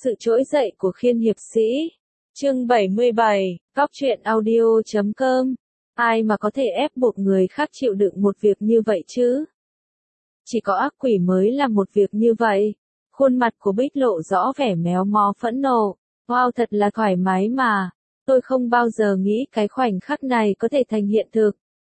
Sự trỗi dậy của Khiên hiệp sĩ. Chương 77, Góc truyện audio.com. Ai mà có thể ép buộc người khác chịu đựng một việc như vậy chứ? Chỉ có ác quỷ mới làm một việc như vậy. Khuôn mặt của Bích lộ rõ vẻ méo mó phẫn nộ. Wow, thật là thoải mái mà. Tôi không bao giờ nghĩ cái khoảnh khắc này có thể thành hiện thực.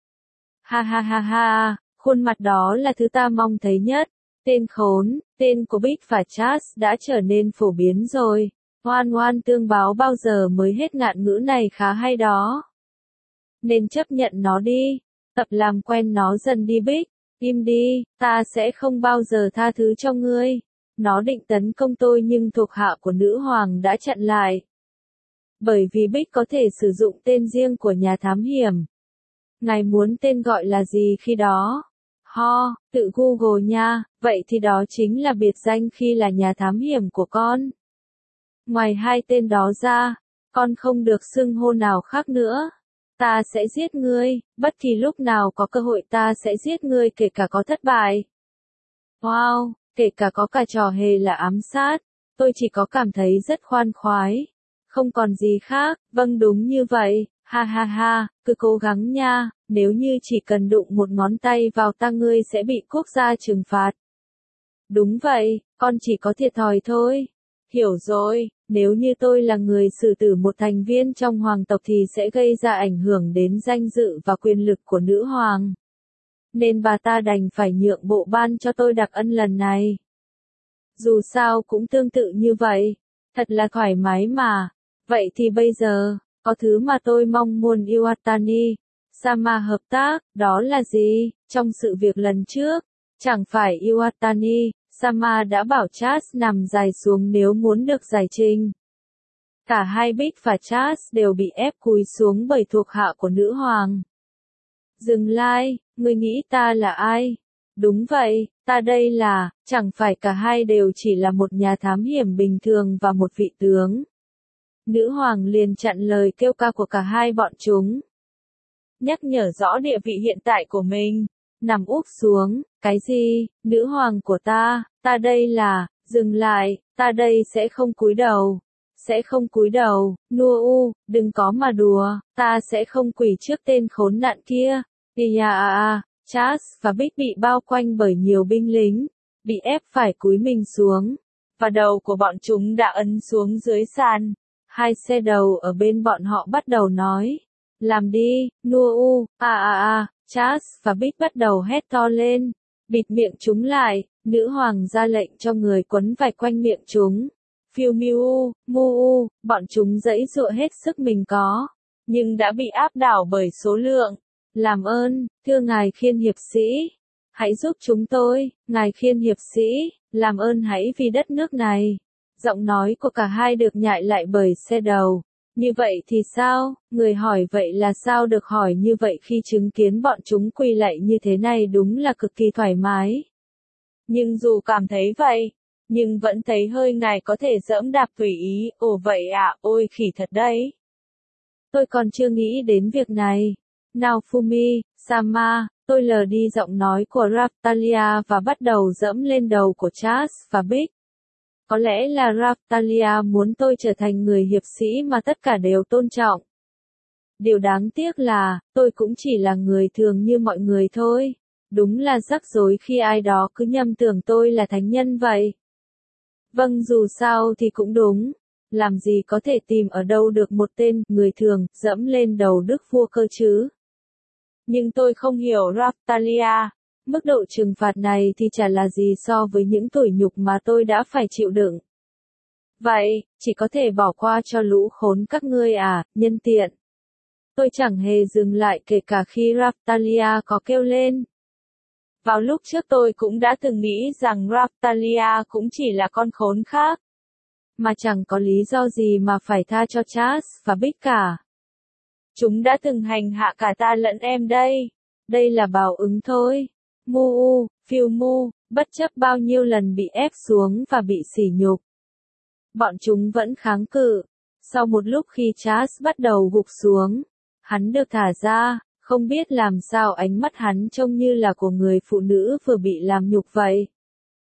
Ha ha ha ha, khuôn mặt đó là thứ ta mong thấy nhất. Tên khốn, tên của Bích và Charles đã trở nên phổ biến rồi. Oan oan tương báo bao giờ mới hết ngạn ngữ này khá hay đó. Nên chấp nhận nó đi, tập làm quen nó dần đi Bích. Im đi, ta sẽ không bao giờ tha thứ cho ngươi. Nó định tấn công tôi nhưng thuộc hạ của nữ hoàng đã chặn lại. Bởi vì Bích có thể sử dụng tên riêng của nhà thám hiểm. Ngài muốn tên gọi là gì khi đó? Ho, tự Google nha, vậy thì đó chính là biệt danh khi là nhà thám hiểm của con. Ngoài hai tên đó ra, con không được xưng hô nào khác nữa. Ta sẽ giết ngươi, bất kỳ lúc nào có cơ hội ta sẽ giết ngươi kể cả có thất bại. Wow, kể cả có cả trò hề là ám sát, tôi chỉ có cảm thấy rất khoan khoái. Không còn gì khác, vâng đúng như vậy, ha ha ha, cứ cố gắng nha, nếu như chỉ cần đụng một ngón tay vào ta ngươi sẽ bị quốc gia trừng phạt. Đúng vậy, con chỉ có thiệt thòi thôi. Hiểu rồi, nếu như tôi là người xử tử một thành viên trong hoàng tộc thì sẽ gây ra ảnh hưởng đến danh dự và quyền lực của nữ hoàng. Nên bà ta đành phải nhượng bộ ban cho tôi đặc ân lần này. Dù sao cũng tương tự như vậy, thật là thoải mái mà. Vậy thì bây giờ, có thứ mà tôi mong muốn Iwatani Sama hợp tác, đó là gì? Trong sự việc lần trước, chẳng phải Iwatani Sama đã bảo Charles nằm dài xuống nếu muốn được giải trình. Cả hai Bích và Charles đều bị ép cúi xuống bởi thuộc hạ của nữ hoàng. Dừng lại, ngươi nghĩ ta là ai? Đúng vậy, ta đây là, chẳng phải cả hai đều chỉ là một nhà thám hiểm bình thường và một vị tướng. Nữ hoàng liền chặn lời kêu ca của cả hai bọn chúng. Nhắc nhở rõ địa vị hiện tại của mình. Nằm úp xuống, cái gì, nữ hoàng của ta đây là, dừng lại, ta đây sẽ không cúi đầu. Sẽ không cúi đầu, Nua đừng có mà đùa, ta sẽ không quỳ trước tên khốn nạn kia. Charles và Bích bị bao quanh bởi nhiều binh lính, bị ép phải cúi mình xuống, và đầu của bọn chúng đã ấn xuống dưới sàn. Hai xe đầu ở bên bọn họ bắt đầu nói, làm đi, Nua Charles và Bích bắt đầu hét to lên, bịt miệng chúng lại, nữ hoàng ra lệnh cho người quấn vải quanh miệng chúng. Phiêu mu, bọn chúng giãy giụa hết sức mình có, nhưng đã bị áp đảo bởi số lượng. Làm ơn, thưa ngài Khiên hiệp sĩ, hãy giúp chúng tôi, ngài Khiên hiệp sĩ, làm ơn hãy vì đất nước này. Giọng nói của cả hai được nhại lại bởi xe đầu. Như vậy thì sao? Người hỏi vậy là sao được hỏi như vậy khi chứng kiến bọn chúng quỳ lạy như thế này đúng là cực kỳ thoải mái. Nhưng dù cảm thấy vậy, nhưng vẫn thấy hơi ngài có thể giẫm đạp tùy ý, ồ vậy à, ôi khỉ thật đấy. Tôi còn chưa nghĩ đến việc này. Naofumi, Sama, tôi lờ đi giọng nói của Raftalia và bắt đầu giẫm lên đầu của Charles và Bích. Có lẽ là Raftalia muốn tôi trở thành người hiệp sĩ mà tất cả đều tôn trọng. Điều đáng tiếc là, tôi cũng chỉ là người thường như mọi người thôi. Đúng là rắc rối khi ai đó cứ nhầm tưởng tôi là thánh nhân vậy. Vâng dù sao thì cũng đúng. Làm gì có thể tìm ở đâu được một tên người thường dẫm lên đầu đức vua cơ chứ. Nhưng tôi không hiểu Raftalia. Mức độ trừng phạt này thì chả là gì so với những tủi nhục mà tôi đã phải chịu đựng. Vậy, chỉ có thể bỏ qua cho lũ khốn các ngươi à, nhân tiện. Tôi chẳng hề dừng lại kể cả khi Raftalia có kêu lên. Vào lúc trước tôi cũng đã từng nghĩ rằng Raftalia cũng chỉ là con khốn khác. Mà chẳng có lý do gì mà phải tha cho Charles và Bích cả. Chúng đã từng hành hạ cả ta lẫn em đây. Đây là báo ứng thôi. Phiêu mu, bất chấp bao nhiêu lần bị ép xuống và bị sỉ nhục. Bọn chúng vẫn kháng cự. Sau một lúc khi Charles bắt đầu gục xuống, hắn được thả ra, không biết làm sao ánh mắt hắn trông như là của người phụ nữ vừa bị làm nhục vậy.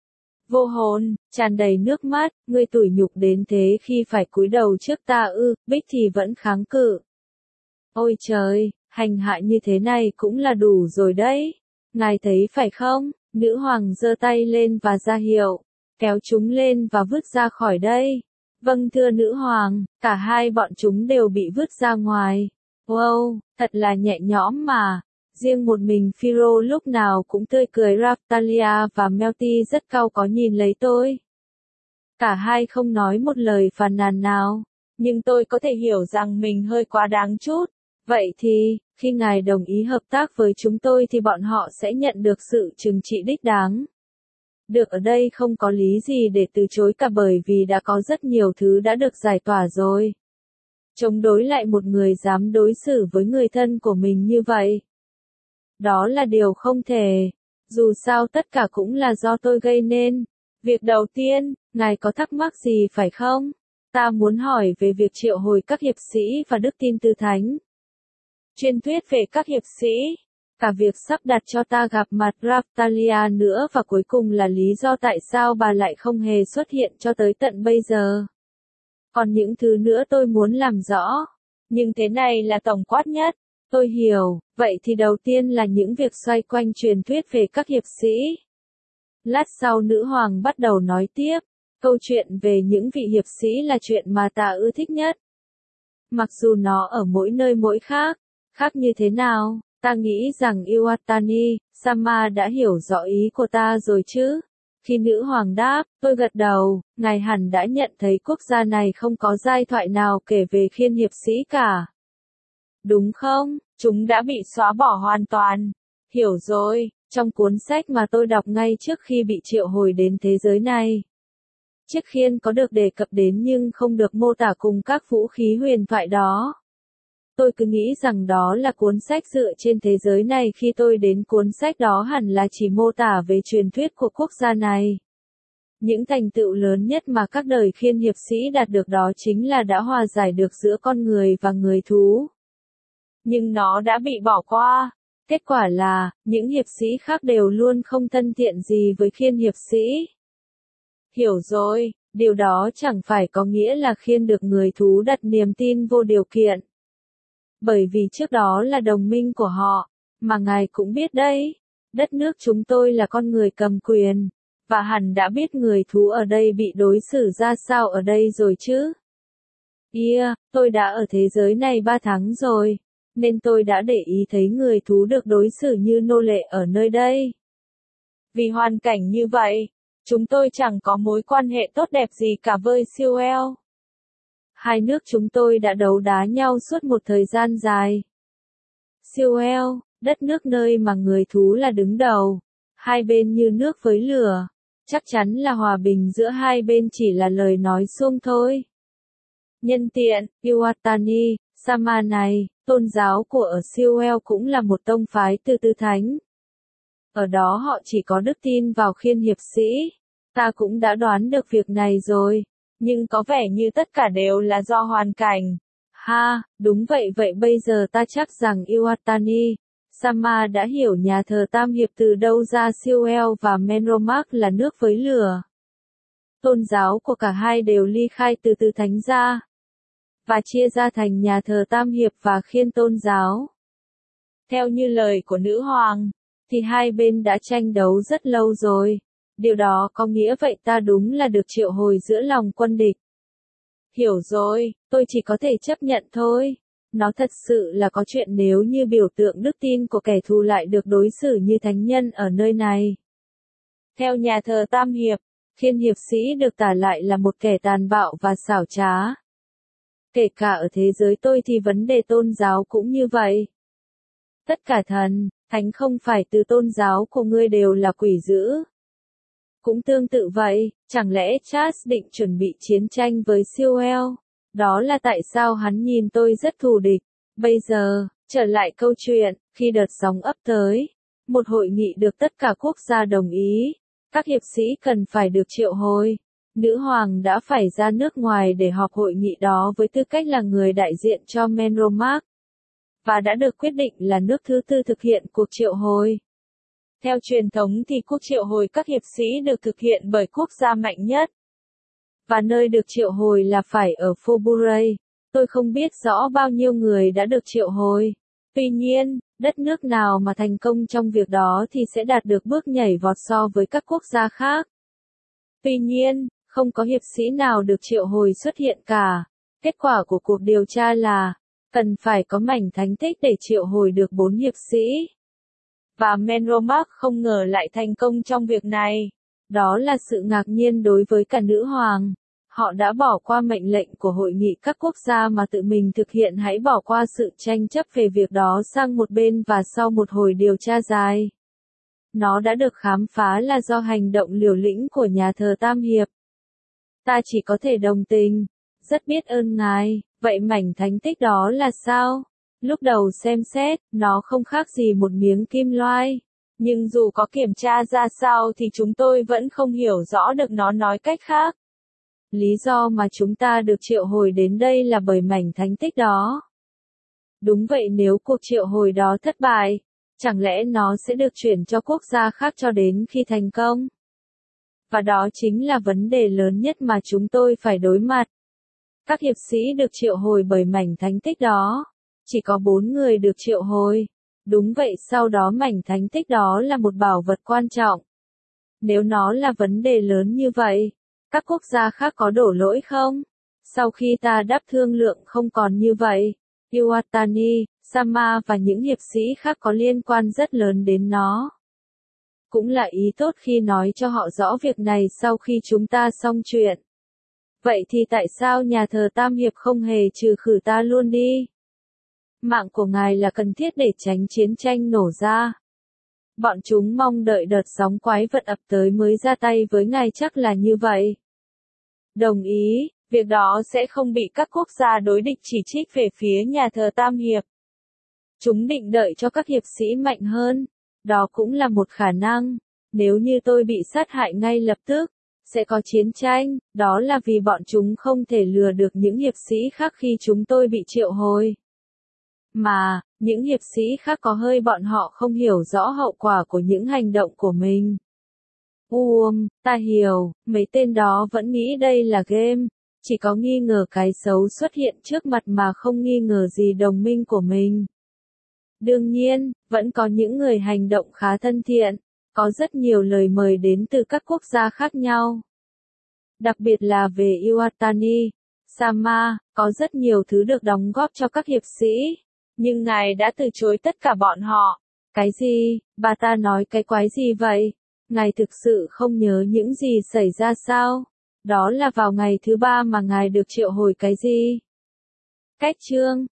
Vô hồn, tràn đầy nước mắt, ngươi tủi nhục đến thế khi phải cúi đầu trước ta ư, Bích thì vẫn kháng cự. Ôi trời, hành hạ như thế này cũng là đủ rồi đấy. Ngài thấy phải không? Nữ hoàng giơ tay lên và ra hiệu, kéo chúng lên và vứt ra khỏi đây. Vâng thưa nữ hoàng, cả hai bọn chúng đều bị vứt ra ngoài. Wow, thật là nhẹ nhõm mà. Riêng một mình Phiro lúc nào cũng tươi cười. Raftalia và Melty rất cau có nhìn lấy tôi. Cả hai không nói một lời phàn nàn nào, nhưng tôi có thể hiểu rằng mình hơi quá đáng chút. Vậy thì, khi ngài đồng ý hợp tác với chúng tôi thì bọn họ sẽ nhận được sự trừng trị đích đáng. Được, ở đây không có lý gì để từ chối cả bởi vì đã có rất nhiều thứ đã được giải tỏa rồi. Chống đối lại một người dám đối xử với người thân của mình như vậy. Đó là điều không thể. Dù sao tất cả cũng là do tôi gây nên. Việc đầu tiên, ngài có thắc mắc gì phải không? Ta muốn hỏi về việc triệu hồi các hiệp sĩ và đức tin tư thánh. Truyền thuyết về các hiệp sĩ. Cả việc sắp đặt cho ta gặp mặt Raftalia nữa và cuối cùng là lý do tại sao bà lại không hề xuất hiện cho tới tận bây giờ. Còn những thứ nữa tôi muốn làm rõ. Nhưng thế này là tổng quát nhất. Tôi hiểu, vậy thì đầu tiên là những việc xoay quanh truyền thuyết về các hiệp sĩ. Lát sau nữ hoàng bắt đầu nói tiếp, câu chuyện về những vị hiệp sĩ là chuyện mà ta ưa thích nhất. Mặc dù nó ở mỗi nơi mỗi khác như thế nào, ta nghĩ rằng Iwatani, Sama đã hiểu rõ ý của ta rồi chứ. Khi nữ hoàng đáp, tôi gật đầu, ngài hẳn đã nhận thấy quốc gia này không có giai thoại nào kể về khiên hiệp sĩ cả. Đúng không? Chúng đã bị xóa bỏ hoàn toàn. Hiểu rồi, trong cuốn sách mà tôi đọc ngay trước khi bị triệu hồi đến thế giới này. Chiếc khiên có được đề cập đến nhưng không được mô tả cùng các vũ khí huyền thoại đó. Tôi cứ nghĩ rằng đó là cuốn sách dựa trên thế giới này khi tôi đến cuốn sách đó hẳn là chỉ mô tả về truyền thuyết của quốc gia này. Những thành tựu lớn nhất mà các đời khiên hiệp sĩ đạt được đó chính là đã hòa giải được giữa con người và người thú. Nhưng nó đã bị bỏ qua. Kết quả là, những hiệp sĩ khác đều luôn không thân thiện gì với khiên hiệp sĩ. Hiểu rồi, điều đó chẳng phải có nghĩa là khiên được người thú đặt niềm tin vô điều kiện. Bởi vì trước đó là đồng minh của họ, mà ngài cũng biết đấy, đất nước chúng tôi là con người cầm quyền, và hẳn đã biết người thú ở đây bị đối xử ra sao ở đây rồi chứ. Tôi đã ở thế giới này 3 tháng rồi, nên tôi đã để ý thấy người thú được đối xử như nô lệ ở nơi đây. Vì hoàn cảnh như vậy, chúng tôi chẳng có mối quan hệ tốt đẹp gì cả với Siuel. Hai nước chúng tôi đã đấu đá nhau suốt một thời gian dài. Siuel, đất nước nơi mà người thú là đứng đầu, hai bên như nước với lửa, chắc chắn là hòa bình giữa hai bên chỉ là lời nói suông thôi. Nhân tiện, Iwatani, Sama này, tôn giáo của ở Siuel cũng là một tông phái từ tư thánh. Ở đó họ chỉ có đức tin vào khiên hiệp sĩ. Ta cũng đã đoán được việc này rồi, nhưng có vẻ như tất cả đều là do hoàn cảnh. Ha, đúng vậy vậy bây giờ ta chắc rằng Iwatani, Sama đã hiểu nhà thờ Tam Hiệp từ đâu ra Siuel và Menromark là nước với lửa. Tôn giáo của cả hai đều ly khai từ tư thánh ra, và chia ra thành nhà thờ Tam Hiệp và khiên tôn giáo. Theo như lời của nữ hoàng, thì hai bên đã tranh đấu rất lâu rồi. Điều đó có nghĩa vậy ta đúng là được triệu hồi giữa lòng quân địch. Hiểu rồi, tôi chỉ có thể chấp nhận thôi. Nó thật sự là có chuyện nếu như biểu tượng đức tin của kẻ thù lại được đối xử như thánh nhân ở nơi này. Theo nhà thờ Tam Hiệp, khiên hiệp sĩ được tả lại là một kẻ tàn bạo và xảo trá. Kể cả ở thế giới tôi thì vấn đề tôn giáo cũng như vậy. Tất cả thần, thánh không phải từ tôn giáo của ngươi đều là quỷ dữ. Cũng tương tự vậy, chẳng lẽ Charles định chuẩn bị chiến tranh với Siuel? Đó là tại sao hắn nhìn tôi rất thù địch. Bây giờ, trở lại câu chuyện, khi đợt sóng ấp tới, một hội nghị được tất cả quốc gia đồng ý, các hiệp sĩ cần phải được triệu hồi. Nữ hoàng đã phải ra nước ngoài để họp hội nghị đó với tư cách là người đại diện cho Menromark, và đã được quyết định là nước thứ tư thực hiện cuộc triệu hồi. Theo truyền thống thì cuộc triệu hồi các hiệp sĩ được thực hiện bởi quốc gia mạnh nhất. Và nơi được triệu hồi là phải ở Foburay. Tôi không biết rõ bao nhiêu người đã được triệu hồi. Tuy nhiên, đất nước nào mà thành công trong việc đó thì sẽ đạt được bước nhảy vọt so với các quốc gia khác. Tuy nhiên, không có hiệp sĩ nào được triệu hồi xuất hiện cả. Kết quả của cuộc điều tra là, cần phải có mảnh thánh tích để triệu hồi được 4 hiệp sĩ. Và Menromark không ngờ lại thành công trong việc này. Đó là sự ngạc nhiên đối với cả nữ hoàng. Họ đã bỏ qua mệnh lệnh của hội nghị các quốc gia mà tự mình thực hiện, hãy bỏ qua sự tranh chấp về việc đó sang một bên, và sau một hồi điều tra dài, nó đã được khám phá là do hành động liều lĩnh của nhà thờ Tam Hiệp. Ta chỉ có thể đồng tình. Rất biết ơn ngài. Vậy mảnh thánh tích đó là sao? Lúc đầu xem xét, nó không khác gì một miếng kim loai. Nhưng dù có kiểm tra ra sao thì chúng tôi vẫn không hiểu rõ được nó. Nói cách khác, lý do mà chúng ta được triệu hồi đến đây là bởi mảnh thánh tích đó. Đúng vậy, nếu cuộc triệu hồi đó thất bại, chẳng lẽ nó sẽ được chuyển cho quốc gia khác cho đến khi thành công? Và đó chính là vấn đề lớn nhất mà chúng tôi phải đối mặt. Các hiệp sĩ được triệu hồi bởi mảnh thánh tích đó. Chỉ có 4 người được triệu hồi. Đúng vậy, sau đó mảnh thánh tích đó là một bảo vật quan trọng. Nếu nó là vấn đề lớn như vậy, các quốc gia khác có đổ lỗi không? Sau khi ta đáp thương lượng không còn như vậy, Iwatani, Sama và những hiệp sĩ khác có liên quan rất lớn đến nó. Cũng là ý tốt khi nói cho họ rõ việc này sau khi chúng ta xong chuyện. Vậy thì tại sao nhà thờ Tam Hiệp không hề trừ khử ta luôn đi? Mạng của ngài là cần thiết để tránh chiến tranh nổ ra. Bọn chúng mong đợi đợt sóng quái vật ập tới mới ra tay với ngài, chắc là như vậy. Đồng ý, việc đó sẽ không bị các quốc gia đối địch chỉ trích về phía nhà thờ Tam Hiệp. Chúng định đợi cho các hiệp sĩ mạnh hơn. Đó cũng là một khả năng. Nếu như tôi bị sát hại ngay lập tức, sẽ có chiến tranh. Đó là vì bọn chúng không thể lừa được những hiệp sĩ khác khi chúng tôi bị triệu hồi. Mà, những hiệp sĩ khác có hơi bọn họ không hiểu rõ hậu quả của những hành động của mình. Ta hiểu, mấy tên đó vẫn nghĩ đây là game, chỉ có nghi ngờ cái xấu xuất hiện trước mặt mà không nghi ngờ gì đồng minh của mình. Đương nhiên, vẫn có những người hành động khá thân thiện, có rất nhiều lời mời đến từ các quốc gia khác nhau. Đặc biệt là về Iwatani, Sama, có rất nhiều thứ được đóng góp cho các hiệp sĩ. Nhưng ngài đã từ chối tất cả bọn họ. Cái gì? Bà ta nói cái quái gì vậy? Ngài thực sự không nhớ những gì xảy ra sao? Đó là vào ngày thứ 3 mà ngài được triệu hồi cái gì? Cách chương